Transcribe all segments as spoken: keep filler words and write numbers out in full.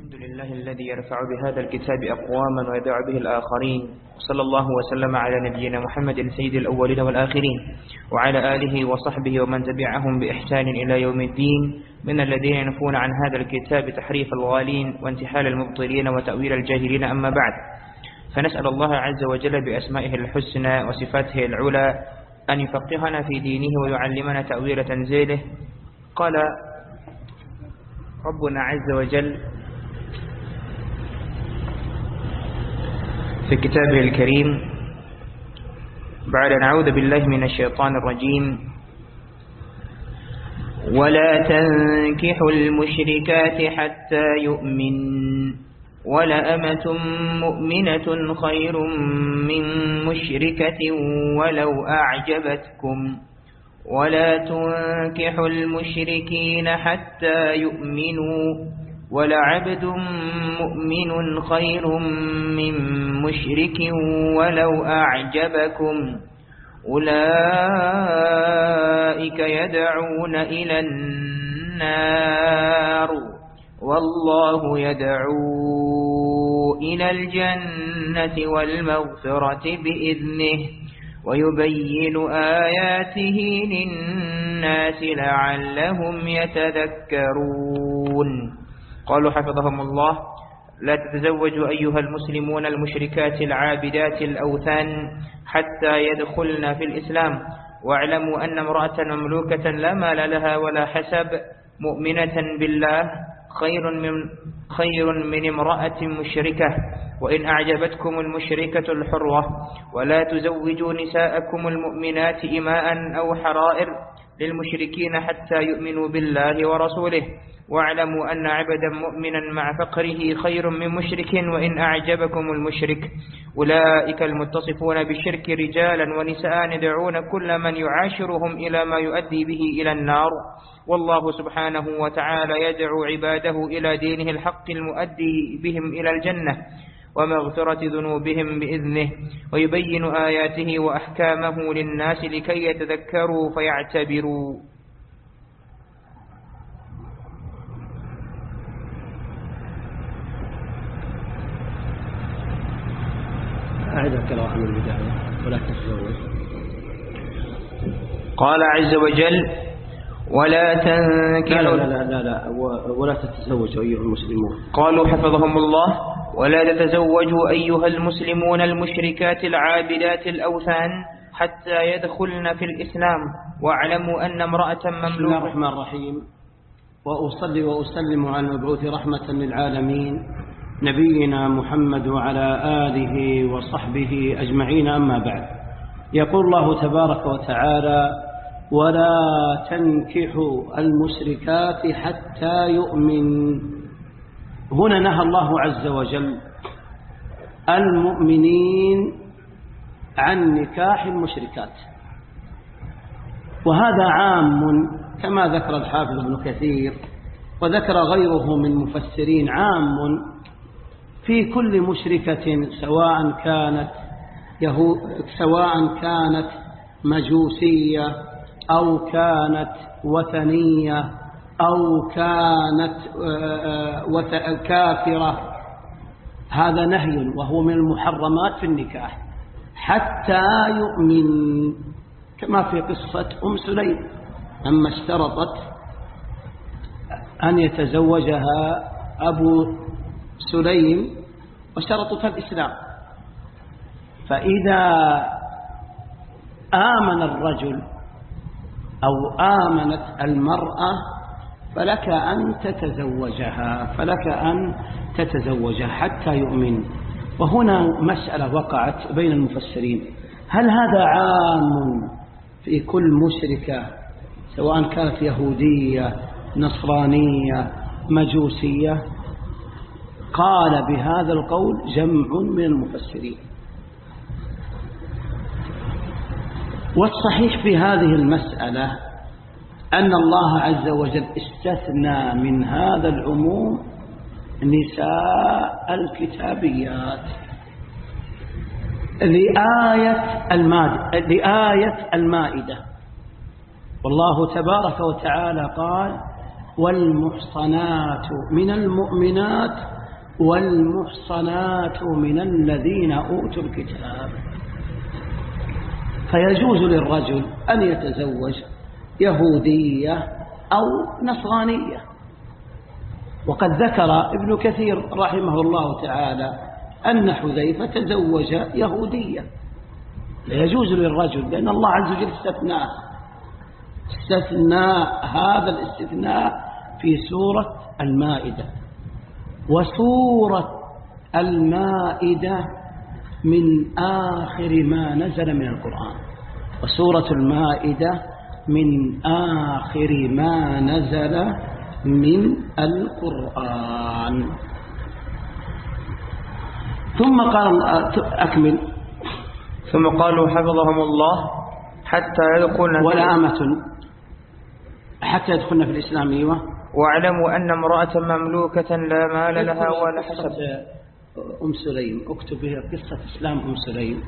الحمد لله الذي يرفع بهذا الكتاب أقواما ويدع به الآخرين، صلى الله وسلم على نبينا محمد سيد الأولين والآخرين وعلى آله وصحبه ومن تبعهم بإحسان إلى يوم الدين، من الذين ينفون عن هذا الكتاب تحريف الغالين وانتحال المبطلين وتأويل الجاهلين. أما بعد، فنسأل الله عز وجل بأسمائه الحسنى وصفاته العلى أن يفقهنا في دينه ويعلمنا تأويل تنزيله. قال ربنا عز وجل في كتابه الكريم بعد أن نعوذ بالله من الشيطان الرجيم: ولا تنكحوا المشركات حتى يؤمن ولأمة مؤمنة خير من مشركة ولو أعجبتكم ولا تنكحوا المشركين حتى يؤمنوا ولعبد مؤمن خير من مشرك ولو أعجبكم أولئك يدعون إلى النار والله يدعو إلى الجنة والمغفرة بإذنه ويبين آياته للناس لعلهم يتذكرون. قالوا حفظهم الله: لا تتزوجوا أيها المسلمون المشركات العابدات الأوثان حتى يدخلن في الإسلام، واعلموا أن امرأة مملوكة لا مال لها ولا حسب مؤمنة بالله خير من خير من امرأة مشركة وإن أعجبتكم المشركة الحرة. ولا تزوجوا نساءكم المؤمنات إماء أو حرائر للمشركين حتى يؤمنوا بالله ورسوله، واعلموا أن عبدا مؤمنا مع فقره خير من مشرك وإن أعجبكم المشرك. أولئك المتصفون بالشرك رجالا ونساء يدعون كل من يعاشرهم إلى ما يؤدي به إلى النار، والله سبحانه وتعالى يدعو عباده إلى دينه الحق المؤدي بهم إلى الجنة ومغفرة ذنوبهم بإذنه ويبين آياته وأحكامه للناس لكي يتذكروا فيعتبروا. أعدك الله من البداية. ولا تتزوج. قال عز وجل: ولا تنكحوا لا لا لا لا, لا ولا تتزوجوا أيها المسلمون. قالوا حفظهم الله: ولا تتزوجوا أيها المسلمون المشركات العابدات الأوثان حتى يدخلن في الإسلام، واعلموا أن امرأة مملوكة. بسم الله الرحمن الرحيم، وأصلي وأسلم على المبعوث رحمة للعالمين نبينا محمد وعلى آله وصحبه أجمعين. أما بعد، يقول الله تبارك وتعالى: ولا تنكحوا المشركات حتى يؤمن. هنا نهى الله عز وجل المؤمنين عن نكاح المشركات، وهذا عام كما ذكر الحافظ ابن كثير وذكر غيره من مفسرين، عام في كل مشركة سواء كانت يهو سواء كانت مجوسية أو كانت وثنية أو كانت كافرة. هذا نهي وهو من المحرمات في النكاح حتى يؤمن، كما في قصة أم سليم لما اشترطت أن يتزوجها أبو سليم وشرطتها الإسلام، فإذا آمن الرجل أو آمنت المرأة فلك أن تتزوجها فلك أن تتزوجها حتى يؤمن. وهنا مسألة وقعت بين المفسرين: هل هذا عام في كل مشركة سواء كانت يهودية نصرانية مجوسية؟ قال بهذا القول جمع من المفسرين، والصحيح في هذه المسألة أن الله عز وجل استثنى من هذا العموم نساء الكتابيات لآية المائدة, لآية المائدة. والله تبارك وتعالى قال: والمحصنات من المؤمنات والمحصنات من الذين أوتوا الكتاب. فيجوز للرجل أن يتزوج يهودية أو نصرانية. وقد ذكر ابن كثير رحمه الله تعالى أن حذيفة تزوج يهودية. يجوز للرجل، لأن الله عز وجل استثناء استثناء هذا الاستثناء في سورة المائدة. وسورة المائدة من آخر ما نزل من القرآن، وسورة المائدة من آخر ما نزل من القرآن. ثم قال أكمل. ثم قالوا حفظهم الله حتى يدخلن ولا أمة حتى يدخلن في الإسلام. أيوة. واعلموا أن امرأة مملوكة لا مال لها ولا حسب. أم سليم، اكتب بها قصة إسلام أم سليم.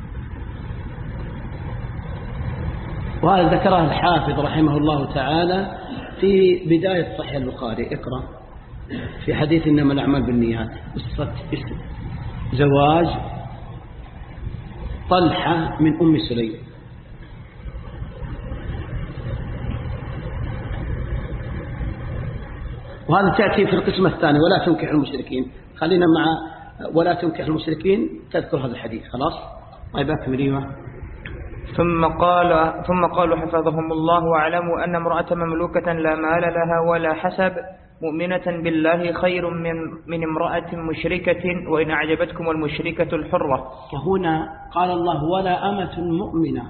وهذا ذكرها الحافظ رحمه الله تعالى في بداية صحيح البخاري. اقرأ في حديث إنما الأعمال بالنيات قصة زواج طلحة من أم سليم. وهذا تأتي في القسم الثاني ولا تنكح المشركين. خلينا مع ولا تنكح المشركين، تذكر هذا الحديث خلاص. طيب أكمل. أيوة. ثم قال ثم قالوا حفظهم الله واعلموا أن امرأة مملوكة لا مال لها ولا حسب مؤمنة بالله خير من من امرأة مشركة وإن أعجبتكم المشركة الحرة. وهنا قال الله ولا أمة مؤمنة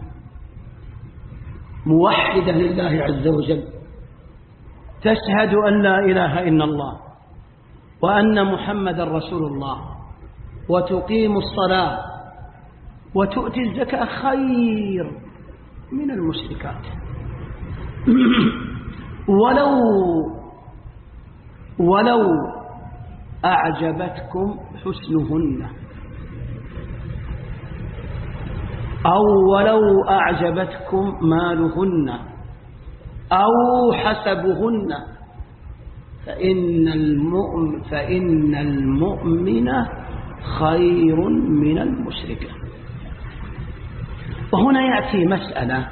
موحدة لله عز وجل تشهد أن لا إله إلا الله وأن محمد رسول الله وتقيم الصلاة وتؤتي الزكاة خير من المشركات ولو ولو أعجبتكم حسنهن أو ولو أعجبتكم مالهن أو حسبهن فإن المؤمن فإن المؤمن خير من المشركة. وهنا يأتي مسألة.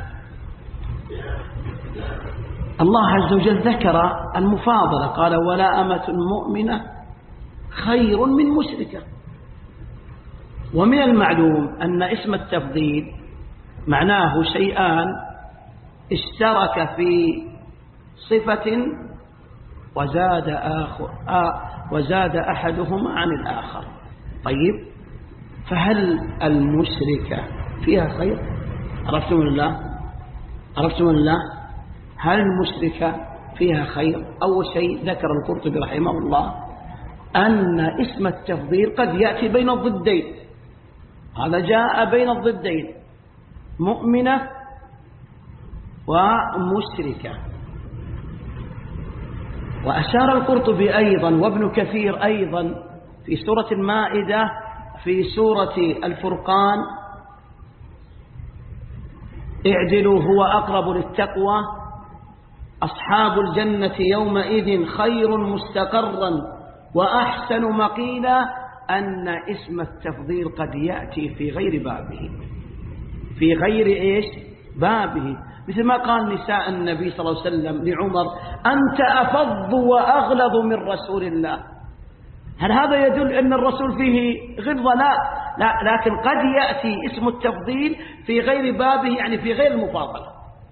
الله عز وجل ذكر المفاضلة، قال ولا أمة مؤمنة خير من مشركة. ومن المعلوم أن اسم التفضيل معناه شيئان اشترك في صفة وزاد آخر آه وزاد أحدهما عن الآخر. طيب، فهل المشركة فيها خير؟ عرفتم الله عرفتم الله هل المشركة فيها خير؟ أول شيء ذكر القرطبي رحمه الله أن اسم التفضيل قد يأتي بين الضدين. هذا جاء بين الضدين مؤمنة ومشركة. وأشار القرطبي أيضا وابن كثير أيضا في سورة المائدة في سورة الفرقان اعدلوا هو أقرب للتقوى أصحاب الجنة يومئذ خير مستقرا وأحسن مقيلا أن اسم التفضيل قد يأتي في غير بابه في غير إيش بابه مثل ما قال نساء النبي صلى الله عليه وسلم لعمر أنت أفض وأغلظ من رسول الله. هل هذا يدل أن الرسول فيه غلظة؟ لا. لا، لكن قد يأتي اسم التفضيل في غير بابه، يعني في غير المفاضلة،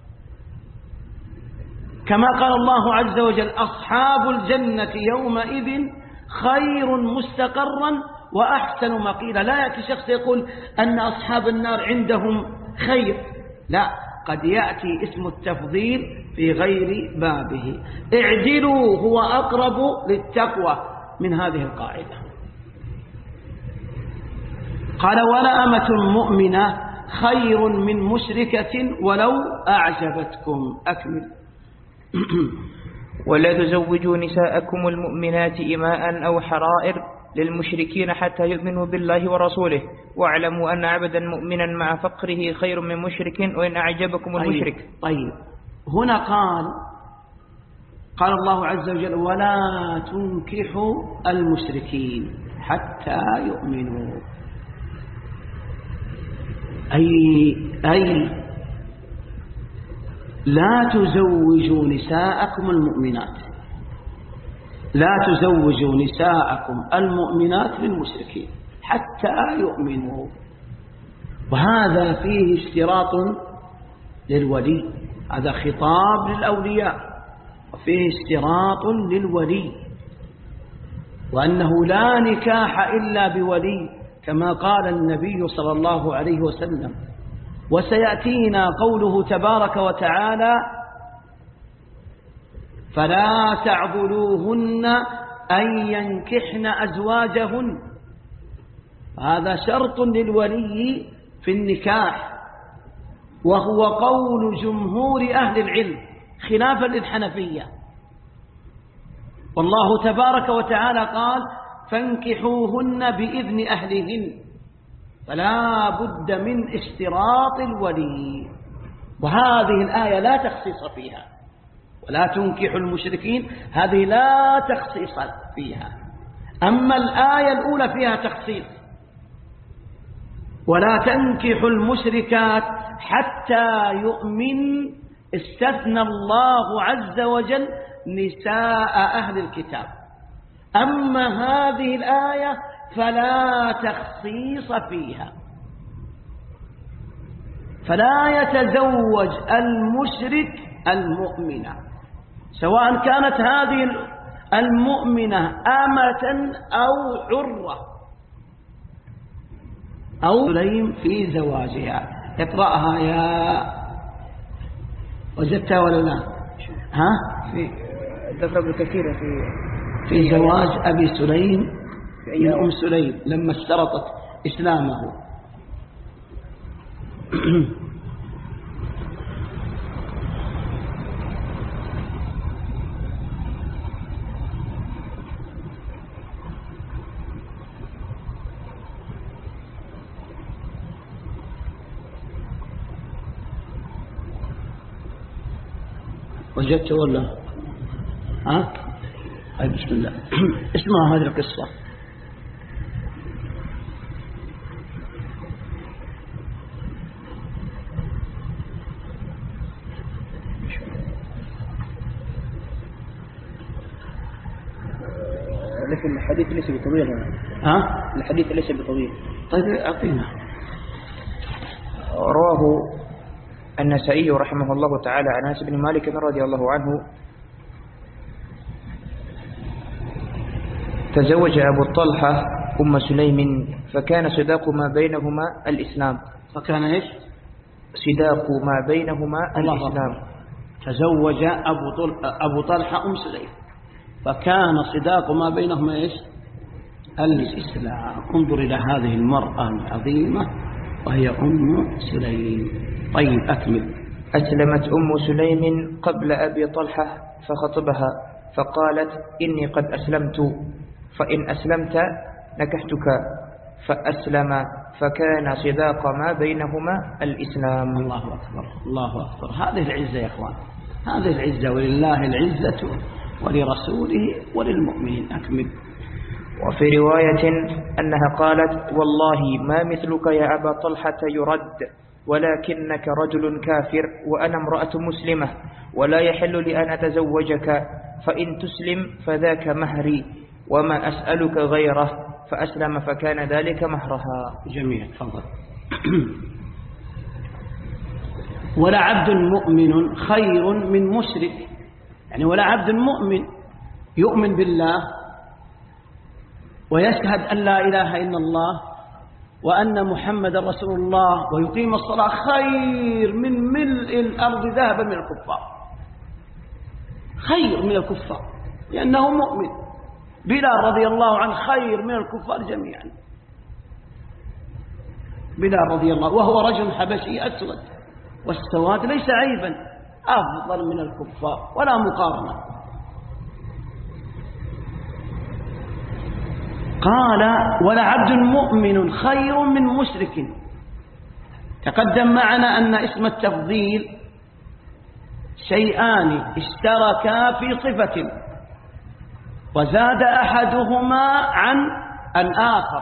كما قال الله عز وجل أصحاب الجنة يومئذ خير مستقرا وأحسن مقيلا. لا يأتي شخص يقول أن أصحاب النار عندهم خير، لا، قد يأتي اسم التفضيل في غير بابه. اعدلوا هو أقرب للتقوى من هذه القاعدة. قال ولا أمة مؤمنة خير من مشركة ولو أعجبتكم. أكمل. ولا تزوجوا نساءكم المؤمنات إماء أو حرائر للمشركين حتى يؤمنوا بالله ورسوله واعلموا أن عبدا مؤمنا مع فقره خير من مشرك وإن أعجبكم المشرك. طيب, طيب. هنا قال قال الله عز وجل ولا تنكحوا المشركين حتى يؤمنوا، أي, أي لا تزوجوا نساءكم المؤمنات، لا تزوجوا نساءكم المؤمنات للمشركين حتى يؤمنوا. وهذا فيه اشتراط للولي، هذا خطاب للأولياء، وفيه اشتراط للولي، وأنه لا نكاح إلا بولي كما قال النبي صلى الله عليه وسلم. وسيأتينا قوله تبارك وتعالى فلا تعضلوهن أن ينكحن أزواجهن، هذا شرط للولي في النكاح، وهو قول جمهور أهل العلم خلافا للحنفية. والله تبارك وتعالى قال فانكحوهن بإذن أهلهن، فلا بد من اشتراط الولي. وهذه الآية لا تخصيص فيها، ولا تنكحوا المشركين هذه لا تخصيص فيها. أما الآية الأولى فيها تخصيص، ولا تنكحوا المشركات حتى يؤمن، استثنى الله عز وجل نساء أهل الكتاب. أما هذه الآية فلا تخصيص فيها، فلا يتزوج المشرك المؤمنة، سواء كانت هذه المؤمنة أمة أو حرة أو سليم في زواجها. اقرأها يا وجدتها ولا لا؟ ها؟ في ذكر كثيرة في في زواج أبي سليم من أم سليم لما اشترطت إسلامه. وجدت ولا ها؟ طيب بسم الله. اسمعوا هذه القصة. لكن الحديث ليس بطويل. ها؟ الحديث ليس بطويل. طيب أعطينا. رواه النسائي رحمه الله تعالى عن أنس بن مالك رضي الله عنه تزوج أبو طلحة أم سليم فكان صداق ما بينهما الإسلام. فكان إيش؟ صداق ما بينهما الإسلام. تزوج أبو طلحة أبو طلحة أم سليم فكان صداق ما بينهما إيش؟ الإسلام. انظر إلى هذه المرأة العظيمة وهي أم سليم. طيب أكمل. أسلمت أم سليم قبل أبي طلحة فخطبها فقالت إني قد أسلمت، فإن أسلمت نكحتك، فأسلم فكان صداق ما بينهما الإسلام. الله أكبر الله أكبر. هذه العزة يا أخوان، هذه العزة، ولله العزة ولرسوله وللمؤمنين. أكمل. وفي رواية أنها قالت والله ما مثلك يا أبا طلحة يرد، ولكنك رجل كافر وأنا امرأة مسلمة، ولا يحل لي أن أتزوجك، فإن تسلم فذاك مهري وما أسألك غيره. فأسلم فكان ذلك مهرها. جميل. تفضل. ولا عبد مؤمن خير من مشرك، يعني ولا عبد مؤمن يؤمن بالله ويشهد أن لا إله إلا الله وأن محمد رسول الله ويقيم الصلاة خير من ملء الأرض ذهبا من الكفار، خير من الكفار، لأنه مؤمن. بلال رضي الله عنه خير من الكفار جميعا. بلال رضي الله، وهو رجل حبشي أسود، والسواد ليس عيبا، أفضل من الكفار ولا مقارنة. قال ولا عبد مؤمن خير من مشرك. تقدم معنا أن اسم التفضيل شيئان اشتركا في صفة وزاد أحدهما عن الآخر.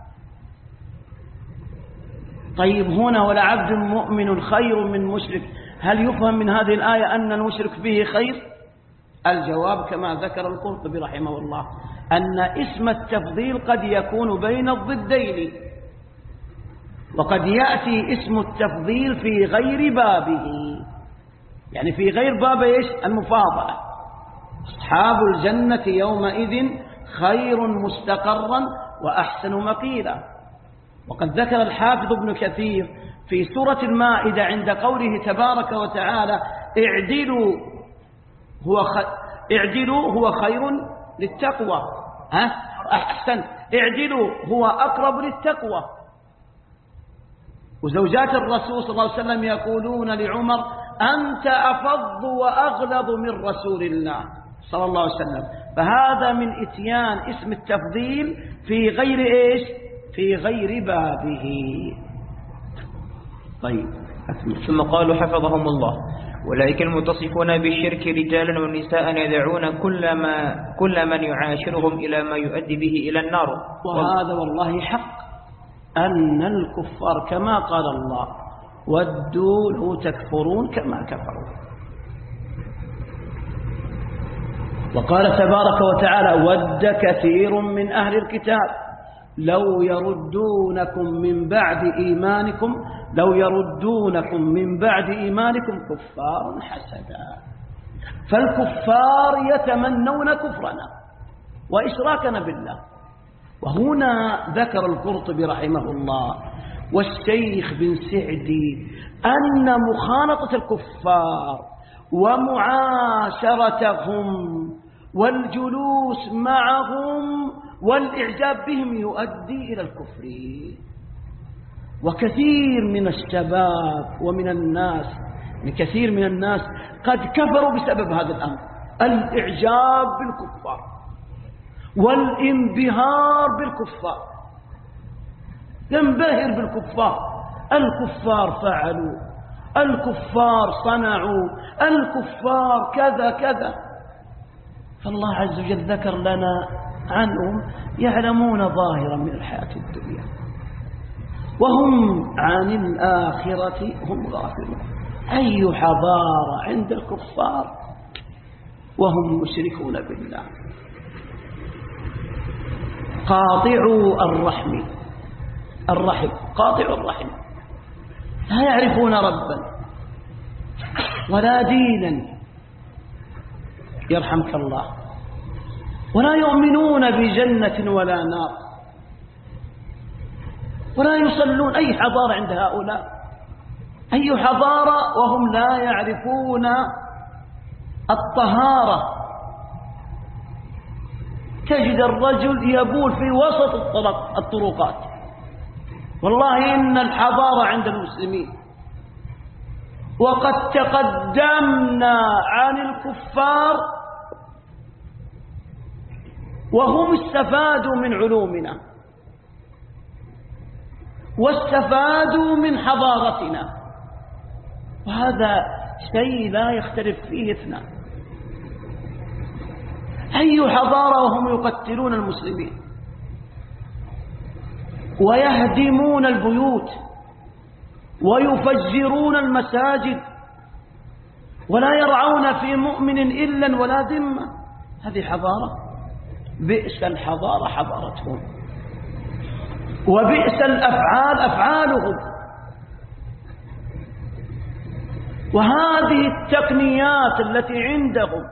طيب هنا ولا عبد مؤمن خير من مشرك، هل يفهم من هذه الآية أن المشرك به خير؟ الجواب كما ذكر القرطبي رحمه الله أن اسم التفضيل قد يكون بين الضدين، وقد يأتي اسم التفضيل في غير بابه، يعني في غير باب إيش؟ المفاضلة. أصحاب الجنة يومئذ خير مستقرا وأحسن مقيلا. وقد ذكر الحافظ ابن كثير في سورة المائدة عند قوله تبارك وتعالى اعدلوا هو خ... اعدلوا هو خير للتقوى، ها أحسن اعدلوا هو أقرب للتقوى. وزوجات الرسول صلى الله عليه وسلم يقولون لعمر أنت أفض وأغلظ من رسول الله صلى الله عليه وسلم. فهذا من إتيان اسم التفضيل في غير إيش؟ في غير بابه. طيب ثم قالوا حفظهم الله أولئك المتصفون بالشرك رجالا ونساء يدعون كل, ما كل من يعاشرهم إلى ما يؤدي به إلى النار. وهذا والله حق أن الكفار كما قال الله ودوا لو تكفرون كما كفروا. وقال تبارك وتعالى ود كثير من أهل الكتاب لو يردونكم من بعد إيمانكم لو يردونكم من بعد إيمانكم كفار حسدا. فالكفار يتمنون كفرنا وإشراكنا بالله. وهنا ذكر القرطبي رحمه الله والشيخ بن سعدي أن مخالطة الكفار ومعاشرتهم والجلوس معهم والإعجاب بهم يؤدي إلى الكفر. وكثير من الشباب ومن الناس كثير من الناس قد كفروا بسبب هذا الأمر، الإعجاب بالكفار والانبهار بالكفار. ينبهر بالكفار، الكفار فعلوا، الكفار صنعوا، الكفار كذا كذا. فالله عز وجل ذكر لنا عنهم يعلمون ظاهرا من الحياة الدنيا وهم عن الآخرة هم غافلون. أي حضارة عند الكفار وهم مشركون بالله. قاطعوا الرحم الرحم قاطعوا الرحم لا يعرفون ربا ولا دينا يرحمك الله، ولا يؤمنون بجنة ولا نار، ولا يصلون. أي حضارة عند هؤلاء؟ أي حضارة وهم لا يعرفون الطهارة؟ تجد الرجل يبول في وسط الطرق الطرقات. والله إن الحضارة عند المسلمين. وقد تقدمنا عن الكفار وهم استفادوا من علومنا واستفادوا من حضارتنا، وهذا شيء لا يختلف فيه اثنان. أي حضارة وهم يقتلون المسلمين ويهدمون البيوت ويفجرون المساجد ولا يرعون في مؤمن إلا ولا ذمة. هذه حضارة؟ بئس الحضارة حضارتهم وبئس الأفعال أفعالهم. وهذه التقنيات التي عندهم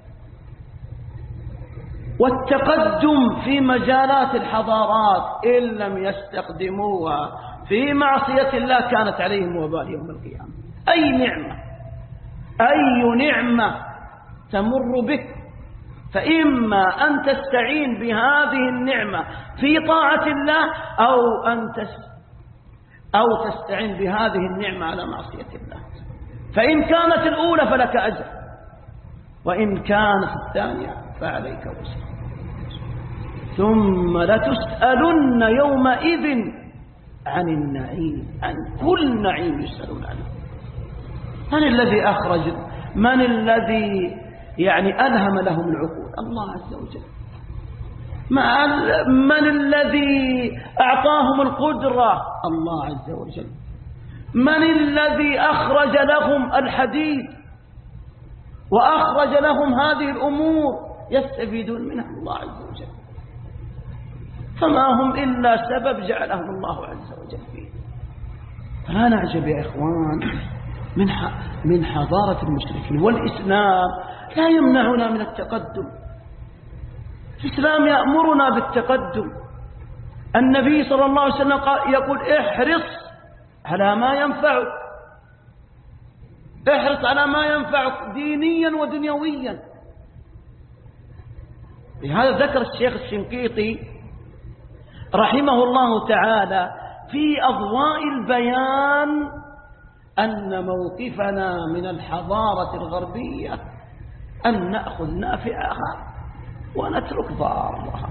والتقدم في مجالات الحضارات إن لم يستخدموها في معصية الله كانت عليهم وبال يوم القيامة. أي نعمة أي نعمة تمر بك فإما أن تستعين بهذه النعمة في طاعة الله أو أن أو تستعين بهذه النعمة على معصية الله. فإن كانت الأولى فلك أجر، وإن كانت الثانية فعليك وزر. ثم لتسألن يومئذ عن النعيم، عن كل نعيم يسألون عنه. من الذي أخرج من الذي يعني ألهم لهم العقول؟ الله عز وجل. من الذي أعطاهم القدرة؟ الله عز وجل. من الذي أخرج لهم الحديد وأخرج لهم هذه الأمور يستفيدون منها؟ الله عز وجل. فما هم إلا سبب جعلهم الله عز وجل فيه. فلا نعجب يا إخوان من من حضارة المشركين. والإسلام لا يمنعنا من التقدم. الإسلام يأمرنا بالتقدم. النبي صلى الله عليه وسلم يقول احرص على ما ينفعك، احرص على ما ينفعك دينيا ودنيويا. لهذا ذكر الشيخ الشنقيطي رحمه الله تعالى في أضواء البيان أن موقفنا من الحضارة الغربية أن نأخذ نافعها ونترك ضارها.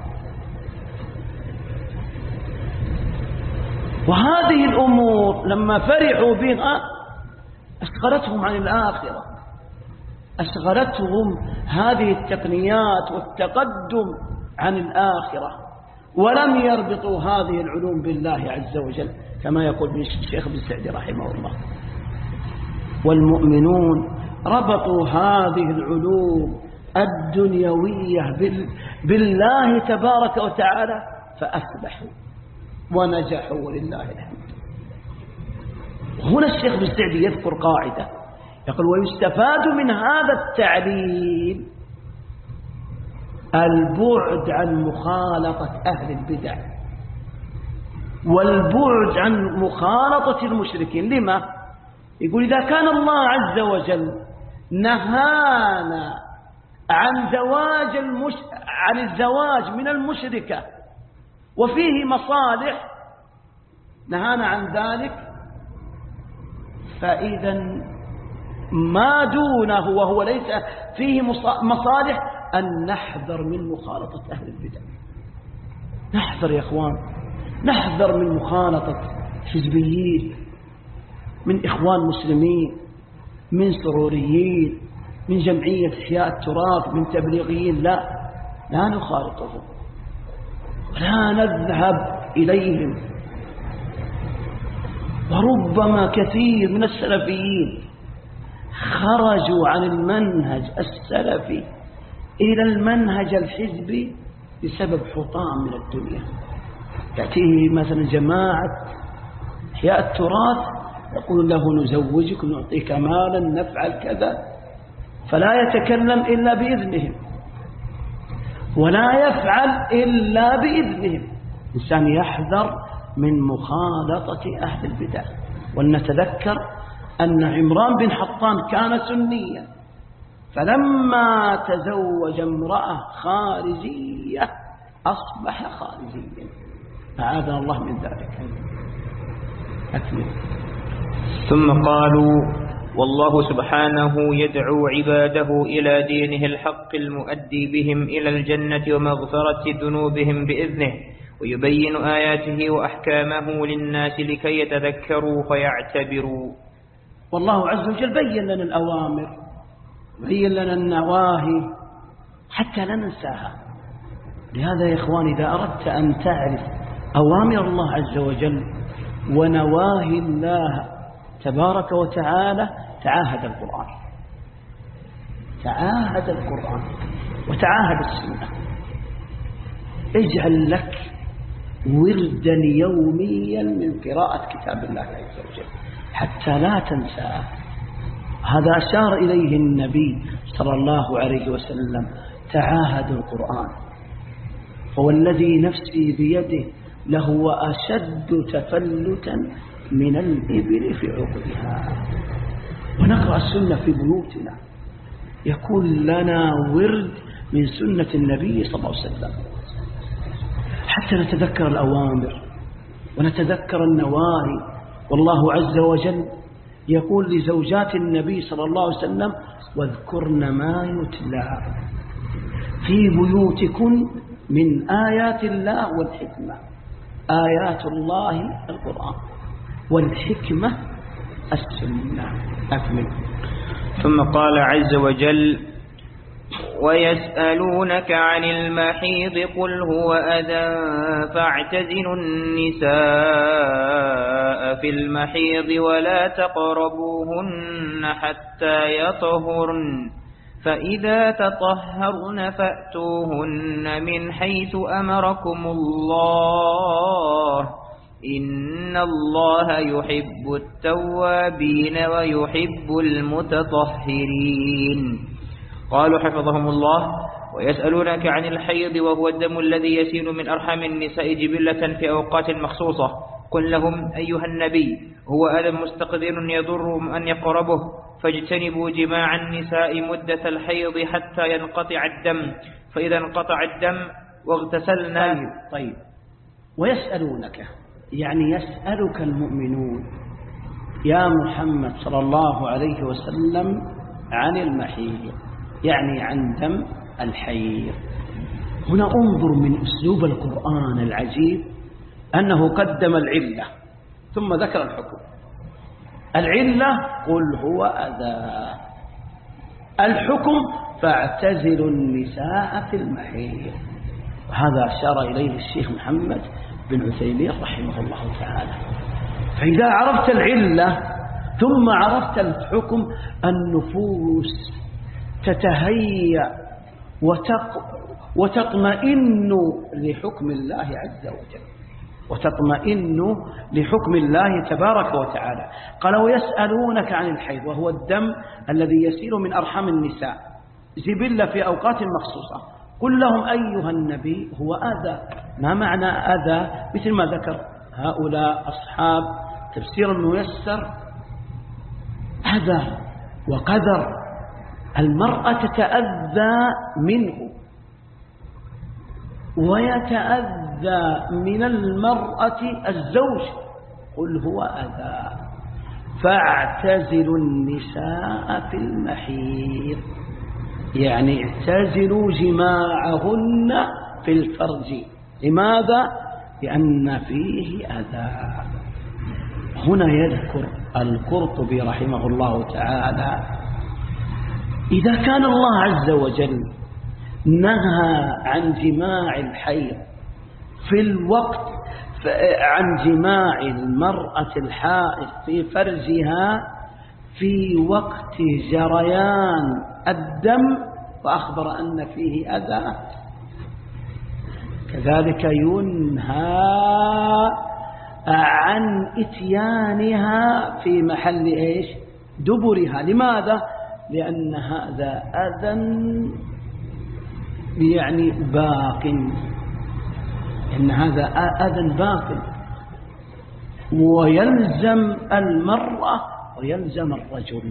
وهذه الأمور لما فرحوا بها أشغلتهم عن الآخرة، أشغلتهم هذه التقنيات والتقدم عن الآخرة، ولم يربطوا هذه العلوم بالله عز وجل كما يقول الشيخ بن سعد رحمه الله. والمؤمنون ربطوا هذه العلوم الدنيوية بالله تبارك وتعالى فأفلحوا ونجحوا ولله الحمد. هنا الشيخ بن سعد يذكر قاعدة يقول ويستفاد من هذا التعليل البعد عن مخالطة أهل البدع والبعد عن مخالطة المشركين. لما؟ يقول إذا كان الله عز وجل نهانا عن زواج المش... عن الزواج من المشركة وفيه مصالح، نهانا عن ذلك، فإذا ما دونه وهو ليس فيه مصالح أن نحذر من مخالطة أهل البدع. نحذر يا إخوان، نحذر من مخالطة حزبيين، من إخوان مسلمين، من سروريين، من جمعية إحياء التراث، من تبليغيين. لا لا نخالطهم ولا نذهب إليهم. وربما كثير من السلفيين خرجوا عن المنهج السلفي إلى المنهج الحزبي بسبب حطام من الدنيا. تأتيه مثلا جماعة إحياء التراث يقول له نزوجك نعطيك مالا نفعل كذا، فلا يتكلم إلا بإذنهم ولا يفعل إلا بإذنهم. الإنسان يحذر من مخالطة أهل البدع. ولنتذكر أن عمران بن حطان كان سنيا، فلما تزوج امرأة خارجية أصبح خارجيا، أعاذنا الله من ذلك. أكمل. ثم قالوا والله سبحانه يدعو عباده إلى دينه الحق المؤدي بهم إلى الجنة ومغفرة ذنوبهم بإذنه، ويبين آياته وأحكامه للناس لكي يتذكروا فيعتبروا. والله عز وجل بين لنا الأوامر، بين لنا النواهي حتى لا ننساها. لهذا يا إخوان إذا أردت أن تعرف أوامر الله عز وجل ونواهي الله تبارك وتعالى تعاهد القرآن، تعاهد القرآن وتعاهد السنة. اجعل لك وردا يوميا من قراءة كتاب الله عز وجل حتى لا تنساه. هذا أشار إليه النبي صلى الله عليه وسلم، تعاهد القرآن. فوالذي نفسي بيده لهو أشد تفلتا من الإبل في عقلها. ونقرأ السنة في بيوتنا، يكون لنا ورد من سنة النبي صلى الله عليه وسلم حتى نتذكر الأوامر ونتذكر النواهي. والله عز وجل يقول لزوجات النبي صلى الله عليه وسلم واذكرن ما يتلى في بيوتكن من آيات الله والحكمة. آيات الله القرآن والحكمة السنة. أكمل. ثم قال عز وجل: ويسألونك عن المحيض قل هو أذى فاعتزلوا النساء في المحيض ولا تقربوهن حتى يطهرن فإذا تطهرن فأتوهن من حيث أمركم الله إن الله يحب التوابين ويحب المتطهرين. قالوا حفظهم الله: ويسألونك عن الحيض وهو الدم الذي يسيل من أرحام النساء جبلة في أوقات مخصوصة. قل لهم أيها النبي: هو أذى مستقذر يضر أن يقربه، فاجتنبوا جماع النساء مدة الحيض حتى ينقطع الدم، فإذا انقطع الدم واغتسلنا. طيب, طيب ويسألونك يعني يسألك المؤمنون يا محمد صلى الله عليه وسلم عن المحيض، يعني عن دم الحيض. هنا انظر من أسلوب القرآن العجيب أنه قدم العلة ثم ذكر الحكم. العلة قل هو أذى، الحكم فاعتزلوا النساء في المحيض. وهذا أشار إليه الشيخ محمد بن عثيمين رحمه الله تعالى. فإذا عرفت العلة ثم عرفت الحكم النفوس تتهيأ وتطمئن لحكم الله عز وجل، وتطمئن لحكم الله تبارك وتعالى. قال: ويسألونك عن الحيض وهو الدم الذي يسيل من أرحام النساء جبلة في أوقات مخصوصة. قل لهم أيها النبي: هو أذى. ما معنى أذى؟ مثل ما ذكر هؤلاء أصحاب تفسير الميسر: أذى وقدر، المرأة تتأذى منه ويتأذى من المرأة الزوج. قل هو أذى فاعتزلوا النساء في المحيض، يعني اعتزلوا جماعهن في الفرج. لماذا؟ لأن فيه أذى. هنا يذكر القرطبي رحمه الله تعالى: إذا كان الله عز وجل نهى عن جماع الحيض في الوقت عن جماع المرأة الحائض في فرجها في وقت جريان الدم وأخبر أن فيه أذى، كذلك ينهى عن إتيانها في محل إيش؟ دبرها. لماذا؟ لأن هذا أذى يعني باق، إن هذا أذى باق، ويلزم المرأة ويلزم الرجل،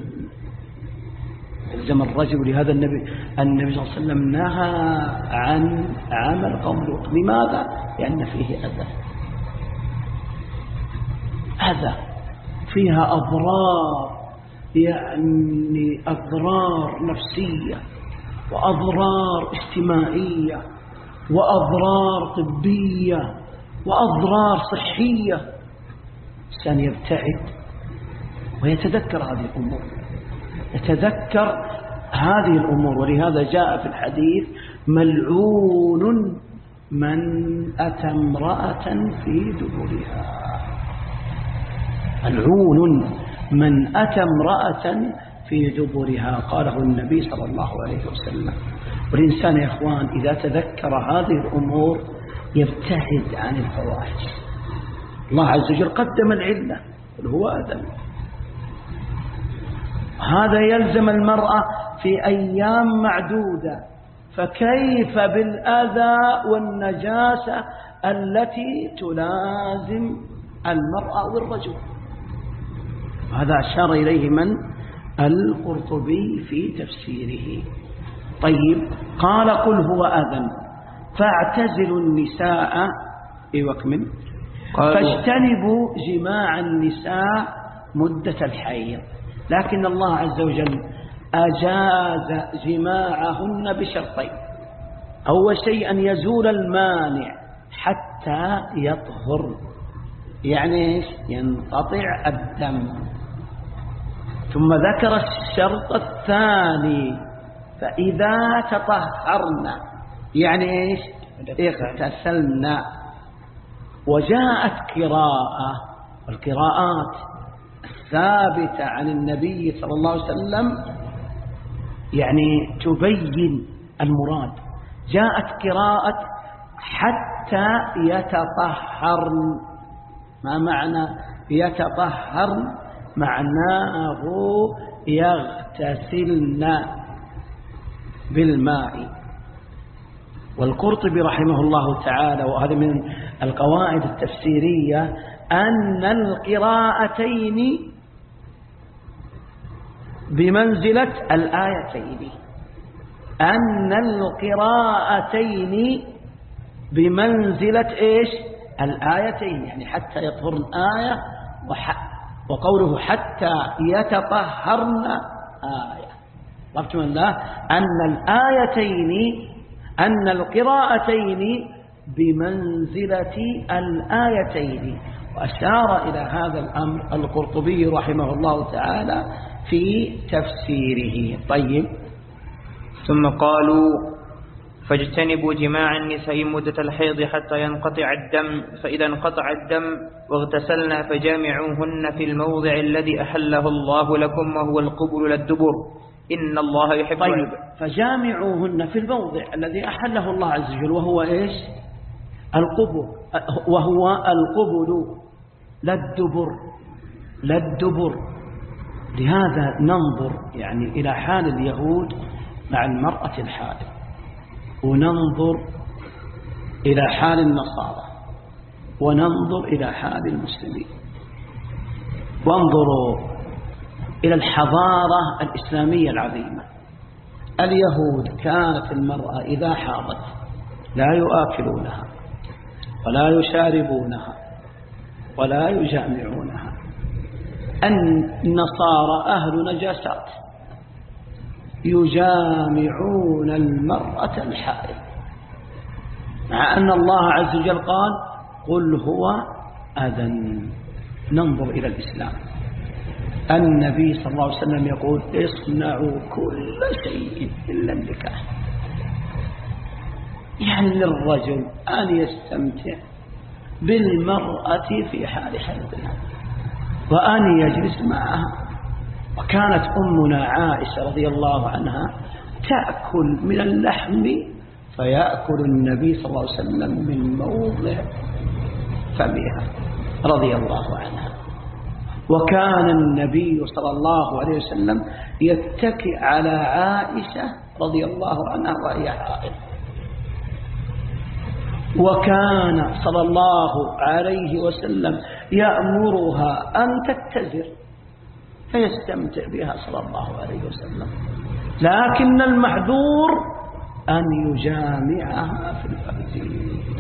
يلزم الرجل. لهذا النبي النبي صلى الله عليه وسلم نهى عن عمل قوم لوط. لماذا؟ لأن فيه أذى، أذى فيها أضرار، يعني أضرار نفسية وأضرار اجتماعية وأضرار طبية وأضرار صحية. الإنسان يبتعد ويتذكر هذه الأمور، يتذكر هذه الأمور. ولهذا جاء في الحديث: ملعون من أتى امرأة في دبرها. ملعون من أتى امرأة في دبرها، قاله النبي صلى الله عليه وسلم. والإنسان يا إخوان إذا تذكر هذه الأمور يبتعد عن الفواحش. الله عز وجل قدم العلة هو آدم. هذا يلزم المرأة في أيام معدودة، فكيف بالأذى والنجاسة التي تلازم المرأة والرجل؟ هذا أشار إليه من؟ القرطبي في تفسيره. طيب، قال: قل هو أذى فاعتزلوا النساء بوكم فاجتنبوا جماع النساء مدة الحيض. لكن الله عز وجل أجاز جماعهن بشرطين: أول شيء أن يزول المانع حتى يطهر، يعني ينقطع الدم. ثم ذكر الشرط الثاني فإذا تطهرنا يعني إيش؟ اغتسلنا. وجاءت قراءة، القراءات الثابتة عن النبي صلى الله عليه وسلم يعني تبين المراد. جاءت قراءة حتى يتطهرن. ما معنى يتطهرن؟ معناه يغتسلن بالماء. والقرطبي رحمه الله تعالى، وهذا من القواعد التفسيرية، أن القراءتين بمنزلة الآيتين، أن القراءتين بمنزلة إيش؟ الآيتين، يعني حتى يطهرن آية وقوله حتى يتطهرن آية. ربطوا الله أن الآيتين أن القراءتين بمنزلة الآيتين. وأشار إلى هذا الأمر القرطبي رحمه الله تعالى في تفسيره. طيب، ثم قالوا فاجتنبوا جماع النساء مدة الحيض حتى ينقطع الدم، فإذا انقطع الدم واغتسلنا فجامعوهن في الموضع الذي أحله الله لكم وهو القبل للدبر إن الله يحب. طيب، فجامعوهن في الموضع الذي أحله الله عز وجل وهو إيش؟ القبل، وهو القبل للدبر للدبر. لهذا ننظر يعني إلى حال اليهود مع المرأة الحائض، وننظر إلى حال النصارى، وننظر إلى حال المسلمين. وانظروا إلى الحضارة الإسلامية العظيمة. اليهود كانت المرأة إذا حاضت لا يؤكلونها ولا يشاربونها ولا يجامعونها. النصارى أهل نجاسات يجامعون المرأة الحائض، مع أن الله عز وجل قال قل هو أذى. ننظر إلى الإسلام، النبي صلى الله عليه وسلم يقول اصنعوا كل شيء إلا النكاح. يعني للرجل أن يستمتع بالمرأة في حال حيضها وأن يجلس معها. وكانت أمنا عائشة رضي الله عنها تأكل من اللحم فيأكل النبي صلى الله عليه وسلم من موضع فمها رضي الله عنها. وكان النبي صلى الله عليه وسلم يتكئ على عائشة رضي الله عنها وهي حائض. وكان صلى الله عليه وسلم يأمرها أن تتزر فيستمتع بها صلى الله عليه وسلم، لكن المحذور أن يجامعها في الفرج.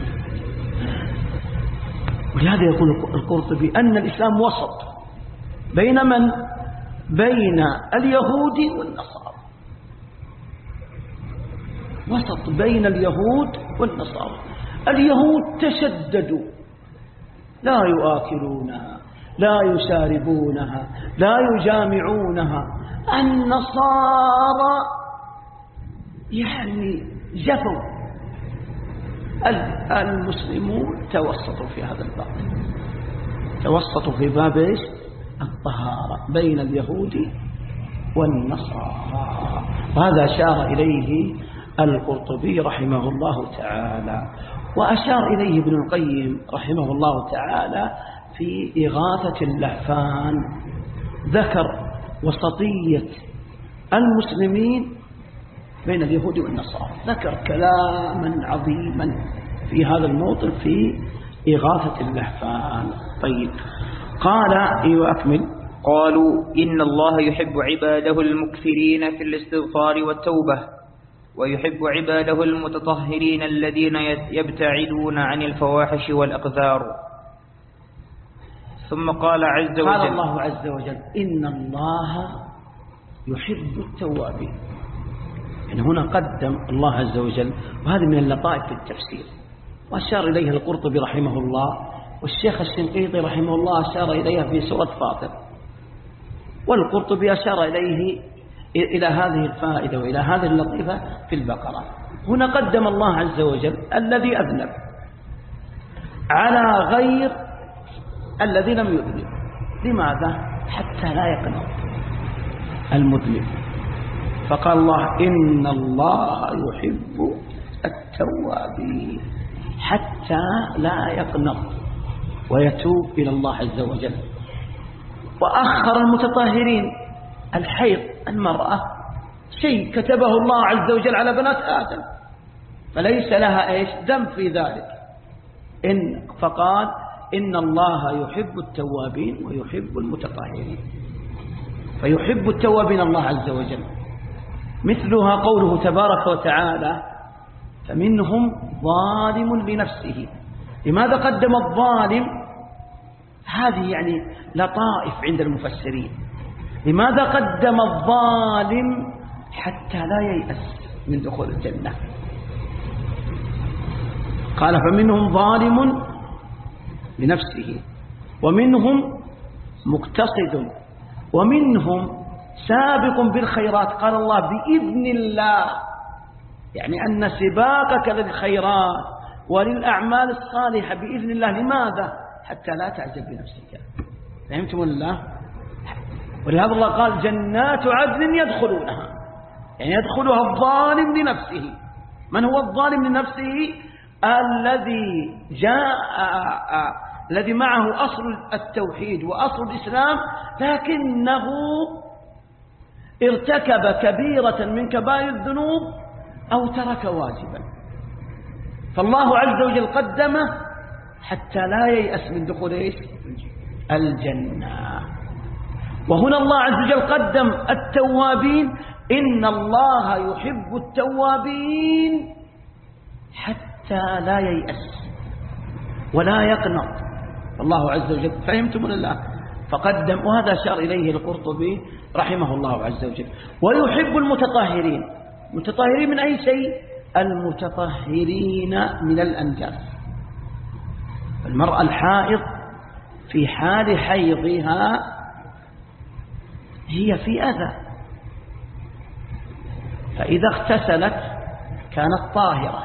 ولهذا يقول القرطبي أن الإسلام وسط بين من؟ بين اليهود والنصارى، وسط بين اليهود والنصارى. اليهود تشددوا، لا يؤكلونها لا يشاربونها لا يجامعونها. النصارى يعني جفوا. المسلمون توسطوا في هذا الباب، توسطوا في باب ايش؟ الطهارة بين اليهود والنصارى. وهذا أشار إليه القرطبي رحمه الله تعالى، وأشار إليه ابن القيم رحمه الله تعالى في إغاثة اللهفان. ذكر وسطية المسلمين بين اليهود والنصارى، ذكر كلاما عظيما في هذا الموطن في إغاثة اللهفان. طيب، قال أيوة أكمل. قالوا إن الله يحب عباده المكثرين في الاستغفار والتوبة، ويحب عباده المتطهرين الذين يبتعدون عن الفواحش والأقذار. ثم قال عز وجل قال الله عز وجل إن الله يحب التوابين. يعني هنا قدم الله عز وجل، وهذا من اللطائف في التفسير، وأشار إليها القرطبي رحمه الله، والشيخ الشنقيطي رحمه الله أشار إليها في سورة فاطر. والقرطبي أشار إليه إلى هذه الفائدة وإلى هذه اللطيفة في البقرة. هنا قدم الله عز وجل الذي أذنب على غير الذي لم يذنب. لماذا؟ حتى لا يقنط المذنب. فقال الله إن الله يحب التوابين، حتى لا يقنط ويتوب إلى الله عز وجل. وأخر المتطهرين، الحيض المرأة شيء كتبه الله عز وجل على بنات آدم، فليس لها إيش ذنب في ذلك. إن فقال إن الله يحب التوابين ويحب المتطهرين، فيحب التوابين الله عز وجل. مثلها قوله تبارك وتعالى فمنهم ظالم لنفسه. لماذا قدم الظالم؟ هذه يعني لطائف عند المفسرين. لماذا قدم الظالم؟ حتى لا ييأس من دخول الجنة. قال فمنهم ظالم لنفسه ومنهم مقتصد ومنهم سابق بالخيرات. قال الله بإذن الله، يعني أن سباقك للخيرات وللأعمال الصالحة بإذن الله. لماذا؟ حتى لا تعجب بنفسك. فهمتم الله؟ ولهذا الله قال جنات عدن يدخلونها، يعني يدخلها الظالم لنفسه. من هو الظالم لنفسه؟ الذي جاء الذي معه أصل التوحيد وأصل الإسلام، لكنه ارتكب كبيرة من كبائر الذنوب أو ترك واجبا، فالله عز وجل قدمه حتى لا ييأس من دخول إيش؟ الجنة. وهنا الله عز وجل قدم التوابين، إن الله يحب التوابين حتى لا ييأس ولا يقنط الله عز وجل. فهمتم الله؟ فقدم، وهذا أشار إليه القرطبي رحمه الله عز وجل. ويحب المتطهرين. متطهرين من أي شيء؟ المتطهرين من الأنجاس. المرأة الحائض في حال حيضها هي في أذى، فإذا اغتسلت كانت طاهرة.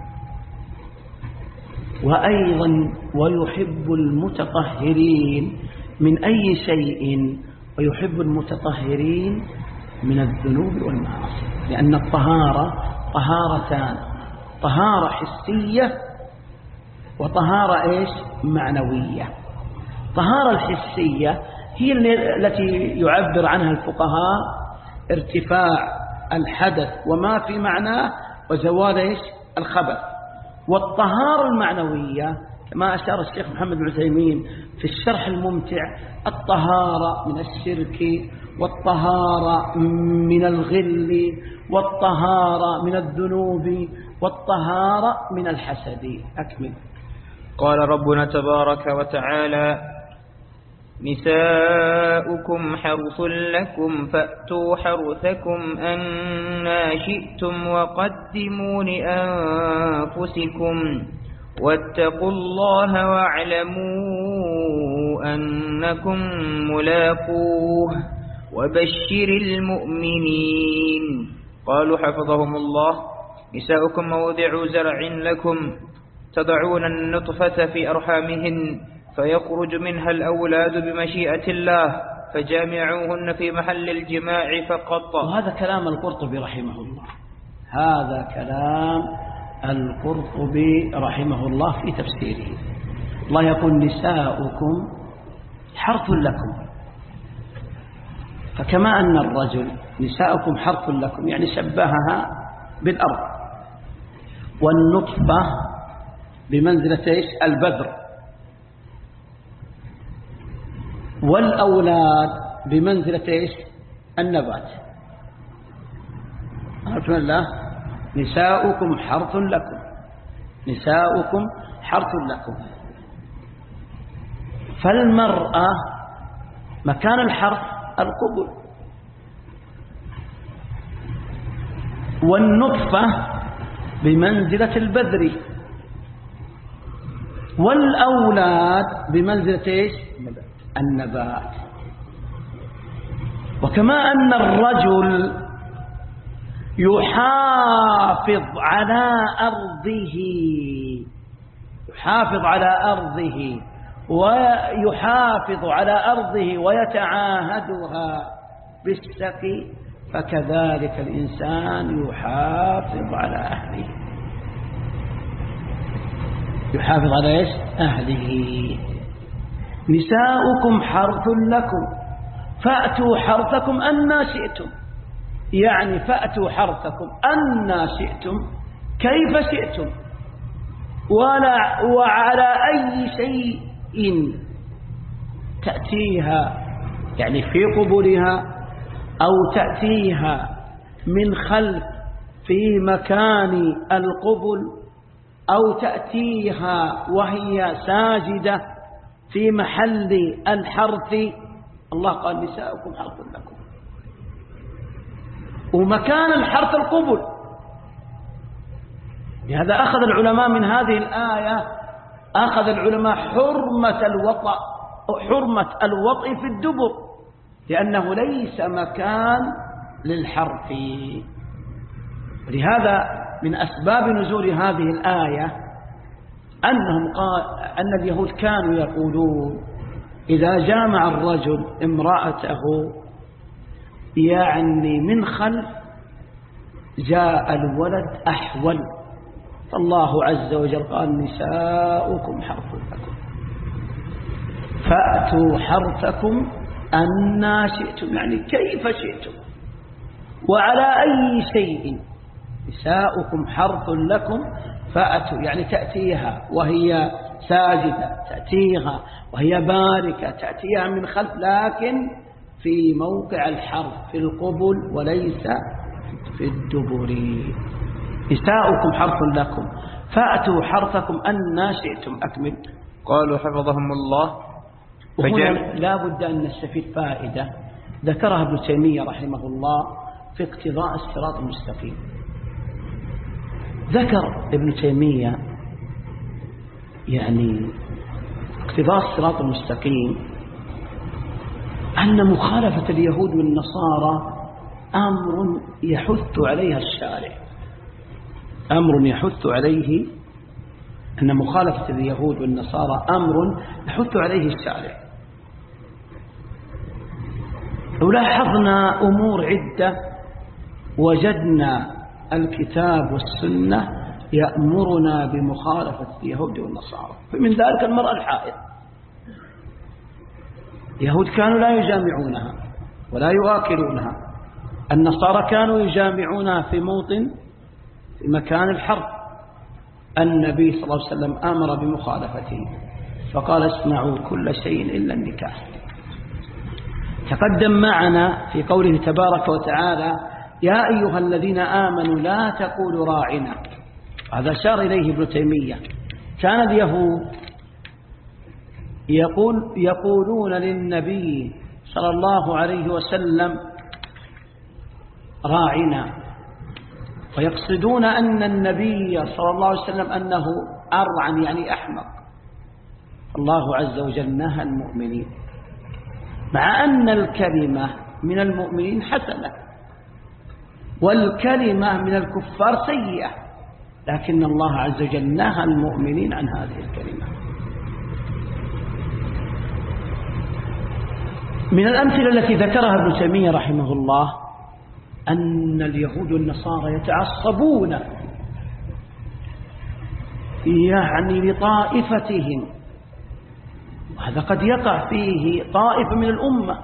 وأيضا ويحب المتطهرين من أي شيء؟ ويحب المتطهرين من الذنوب والمعاصي، لأن الطهارة طهارتان: طهارة حسية وطهارة إيش؟ معنوية. طهارة الحسية هي التي يعبر عنها الفقهاء ارتفاع الحدث وما في معناه وزوال إيش؟ الخبث. والطهارة المعنوية كما أشار الشيخ محمد بن عثيمين في الشرح الممتع: الطهارة من الشرك، والطهارة من الغل، والطهارة من الذنوب، والطهارة من الحسد. أكمل. قال ربنا تبارك وتعالى: نساؤكم حرث لكم فأتوا حرثكم أنا شئتم وقدموا لأنفسكم واتقوا الله واعلموا أنكم ملاقوه وبشر المؤمنين. قالوا حفظهم الله: نساؤكم موضع زرع لكم تضعون النطفة في أرحامهن فيخرج منها الأولاد بمشيئة الله فجامعوهن في محل الجماع فقط. وهذا كلام القرطبي رحمه الله. هذا كلام القرطبي رحمه الله في تفسيره. الله يقول: نساؤكم حرث لكم. فكما أن الرجل نساؤكم حرث لكم، يعني شبهها بالأرض، والنطفة بمنزلة إيش؟ البذر، والأولاد بمنزلة إيش؟ النبات. عرفتم الله؟ نساؤكم حرث لكم، نساؤكم حرث لكم. فالمرأة مكان الحرث القبل، والنطفة بمنزلة البذر، والأولاد بمنزلة إيش؟ النبات. وكما أن الرجل يحافظ على أرضه يحافظ على أرضه ويحافظ على أرضه ويتعاهدها بالسقي، فكذلك الإنسان يحافظ على أهله يحافظ على إيش؟ أهله. نساؤكم حرث لكم فأتوا حرثكم أنى شئتم، يعني فأتوا حرثكم أنى شئتم كيف شئتم ولا وعلى أي شيء تأتيها، يعني في قبولها أو تأتيها من خلف في مكان القبل أو تأتيها وهي ساجدة في محل الحرث. الله قال نساؤكم حرث لكم، ومكان الحرث القبل. لهذا أخذ العلماء من هذه الآية أخذ العلماء حرمة الوطأ حرمة الوطء في الدبر، لأنه ليس مكان للحرث. لهذا من أسباب نزول هذه الآية أنهم قال أن اليهود كانوا يقولون إذا جامع الرجل امرأته يعني من خلف جاء الولد أحول، فالله عز وجل قال نساؤكم حرث لكم فأتوا حرثكم أنى شئتم، يعني كيف شئتم وعلى أي شيء. نساؤكم حرث لكم فأتوا يعني تأتيها وهي ساجدة، تأتيها وهي باركة، تأتيها من خلف، لكن في موقع الحرث في القبل وليس في الدبر. نساؤكم حرث لكم فأتوا حرثكم أنى شئتم. أكمل. قالوا حفظهم الله. وهنا لا بد أن نستفيد فائدة ذكرها ابن تيمية رحمه الله في اقتضاء الصراط المستقيم. ذكر ابن تيمية يعني اقتضاء الصراط المستقيم أن مخالفة اليهود والنصارى أمر يحث عليها الشارع، أمر يحث عليه أن مخالفة اليهود والنصارى أمر يحث عليه الشارع. ولاحظنا أمور عدة وجدنا الكتاب والسنة يأمرنا بمخالفة اليهود والنصارى، فمن ذلك المرأة الحائض. اليهود كانوا لا يجامعونها ولا يؤكلونها، النصارى كانوا يجامعونها في موطن في مكان الحرب. النبي صلى الله عليه وسلم أمر بمخالفته فقال اصنعوا كل شيء إلا النكاح. تقدم معنا في قوله تبارك وتعالى يا أيها الذين آمنوا لا تقولوا راعنا، هذا أشار إليه ابن تيمية. كان اليهود يقول يقولون للنبي صلى الله عليه وسلم راعنا، ويقصدون أن النبي صلى الله عليه وسلم أنه أرعن يعني أحمق. الله عز وجل نهى المؤمنين، مع أن الكلمة من المؤمنين حسنة والكلمة من الكفار سيئة، لكن الله عز وجل نهى المؤمنين عن هذه الكلمة. من الأمثلة التي ذكرها ابن تيمية رحمه الله أن اليهود والنصارى يتعصبون يعني لطائفتهم، وهذا قد يقع فيه طائفة من الأمة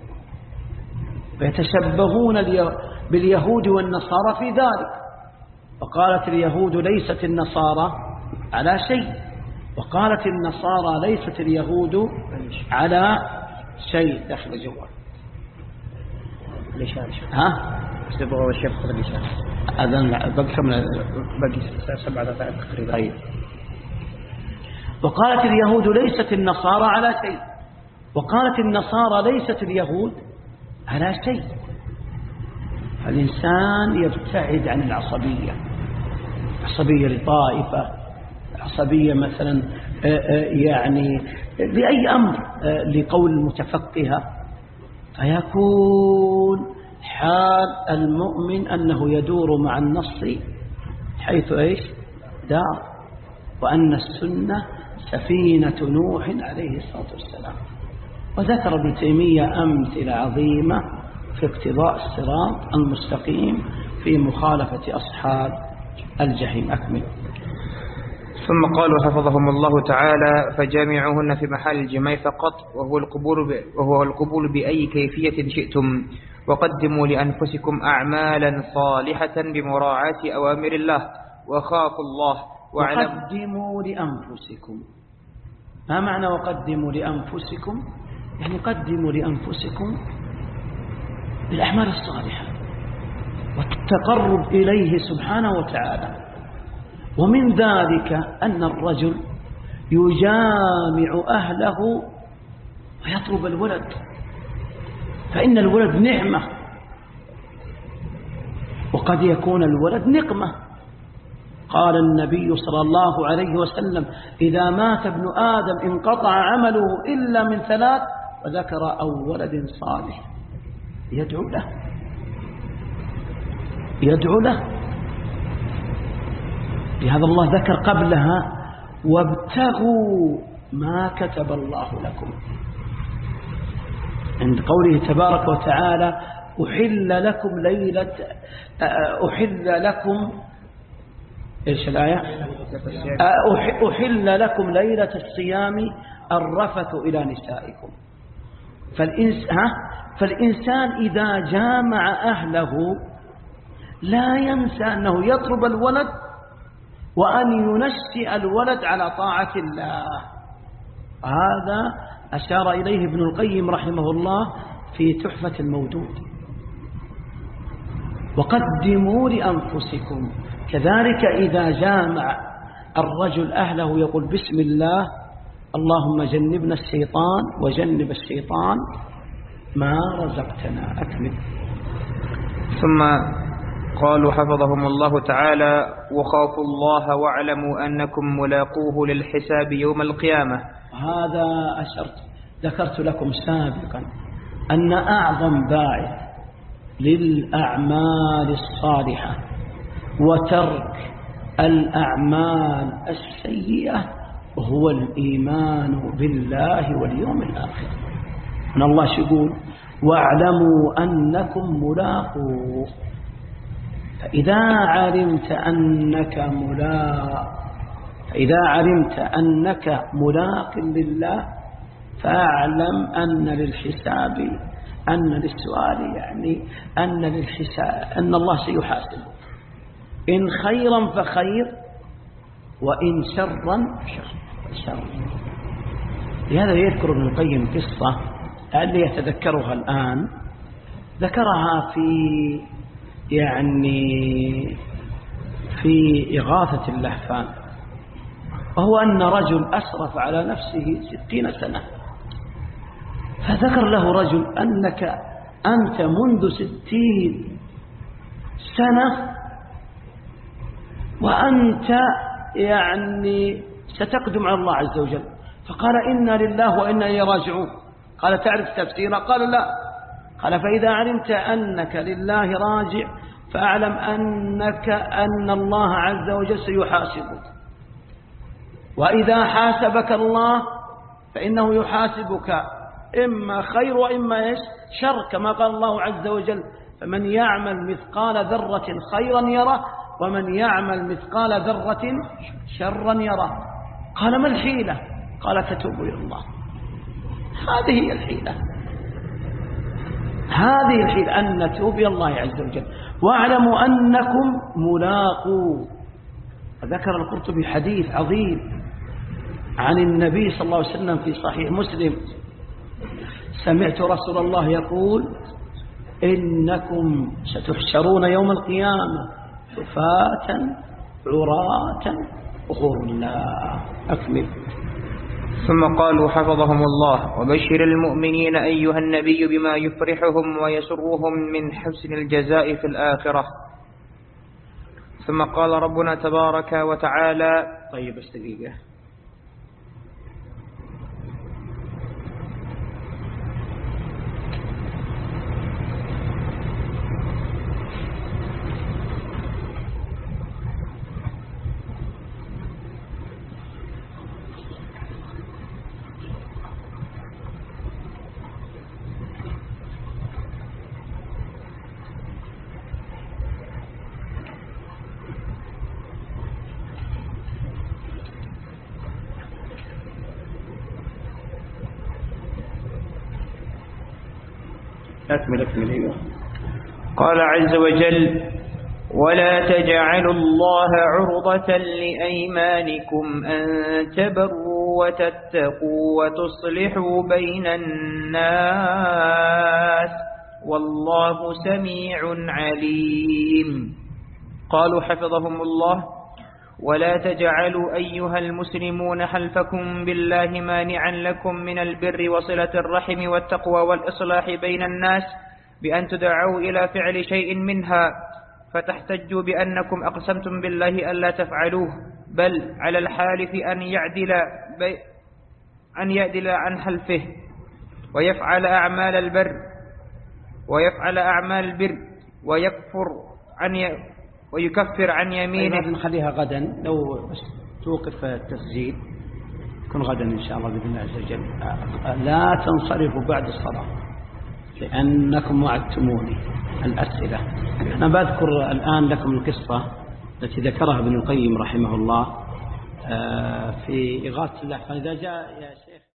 فيتشبهون باليهود والنصارى في ذلك. وقالت اليهود ليست النصارى على شيء، وقالت النصارى ليست اليهود على شيء. داخل جوال ليش ها استبغوا الشيخ خذ ليش أذن بقي كم بقي سبعة دقائق تقريبا. طيب. وقالت اليهود ليست النصارى على شيء، وقالت النصارى ليست اليهود على شيء. الإنسان يبتعد عن العصبية، عصبية لطائفة، عصبية مثلا يعني لأي أمر، لقول المتفقهة فيكون حال المؤمن أنه يدور مع النص حيث إيش دار، وأن السنة سفينة نوح عليه الصلاة والسلام. وذكر ابن تيمية أمثلة عظيمة في اقتضاء الصراط المستقيم في مخالفة أصحاب الجحيم. أكمل. ثم قالوا حفظهم الله تعالى: فجامعوهن في محل الجماع فقط، وهو القبول ب... وهو القبول بأي كيفية شئتم، وقدموا لأنفسكم أعمالا صالحة بمراعاة أوامر الله، وخافوا الله واعلم. وقدموا لأنفسكم، ما معنى وقدموا لأنفسكم؟ يعني قدموا لأنفسكم بالأعمال الصالحة والتقرب إليه سبحانه وتعالى. ومن ذلك أن الرجل يجامع أهله ويطلب الولد، فإن الولد نعمة، وقد يكون الولد نقمة. قال النبي صلى الله عليه وسلم: إذا مات ابن آدم انقطع عمله إلا من ثلاث، وذكر أو ولد صالح يدعو له يدعو له لهذا الله ذكر قبلها: وابتغوا ما كتب الله لكم، عند قوله تبارك وتعالى: أحل لكم ليلة أحل لكم إيش الآية؟ أحل لكم ليلة الصيام الرفث إلى نسائكم. فالإنس... فالإنسان إذا جامع أهله لا ينسى أنه يطلب الولد، وأن ينشئ الولد على طاعة الله. هذا أشار إليه ابن القيم رحمه الله في تحفة المودود. وقدموا لأنفسكم، كذلك إذا جامع الرجل أهله يقول: بسم الله، اللهم جنبنا الشيطان وجنب الشيطان ما رزقتنا. أكمل. ثم قالوا حفظهم الله تعالى: وخافوا الله واعلموا أنكم ملاقوه للحساب يوم القيامة. هذا أشرت ذكرت لكم سابقا أن أعظم باعث للأعمال الصالحة وترك الأعمال السيئة هو الإيمان بالله واليوم الآخر. أن الله يقول: واعلموا أنكم ملاقوه. فإذا علمت أنك ملاق فإذا علمت أنك ملاق لله فاعلم أن للحساب أن للسؤال يعني أن للحساب أن الله سيحاسب، إن خيرا فخير وإن شرا فشر. لهذا يذكر ابن القيم قصة اللي يتذكرها الآن، ذكرها في يعني في إغاثة اللهفان، وهو أن رجل أسرف على نفسه ستين سنة، فذكر له رجل: أنك أنت منذ ستين سنة وأنت يعني ستقدم على الله عز وجل. فقال: إنا لله وإنا إليه راجعون. قال: تعرف تفسيره؟ قال: لا. قال: فإذا علمت أنك لله راجع فأعلم أنك أن الله عز وجل سيحاسبك، وإذا حاسبك الله فإنه يحاسبك إما خير وإما إيش شر، كما قال الله عز وجل: فمن يعمل مثقال ذرة خيرا يره ومن يعمل مثقال ذرة شرا يره. قال: ما الحيلة؟ قال: تتوب إلى الله. هذه هي الحيلة، هذه الحيلة أن نتوب إلى الله عز وجل. واعلموا أنكم ملاقوا. ذكر القرطبي حديث عظيم عن النبي صلى الله عليه وسلم في صحيح مسلم: سمعت رسول الله يقول: إنكم ستحشرون يوم القيامة حفاة عراة غرلا. أكمل. ثم قالوا حفظهم الله: وبشر المؤمنين أيها النبي بما يفرحهم ويسرهم من حسن الجزاء في الآخرة. ثم قال ربنا تبارك وتعالى: طيب بس دقيقة. أكمل أكمل أيوه. قال عز وجل: ولا تجعلوا الله عرضة لأيمانكم أن تبروا وتتقوا وتصلحوا بين الناس والله سميع عليم. قالوا حفظهم الله: ولا تجعلوا أيها المسلمون حلفكم بالله مانعا لكم من البر وصلة الرحم والتقوى والإصلاح بين الناس بأن تدعوا إلى فعل شيء منها فتحتجوا بأنكم أقسمتم بالله ألا تفعلوه، بل على الحالف أن يعدل أن يعدل عن حلفه ويفعل أعمال البر ويفعل أعمال البر ويكفر عن ي... ويكفر عن يمينه. طيب نخليها غدا، لو توقف التسجيل يكون غدا إن شاء الله بإذن الله عز وجل. لا تنصرفوا بعد الصلاة لأنكم وعدتموني الأسئلة. أنا بذكر الآن لكم القصة التي ذكرها ابن القيم رحمه الله في إغاثة اللحفظ. إذا جاء يا شيخ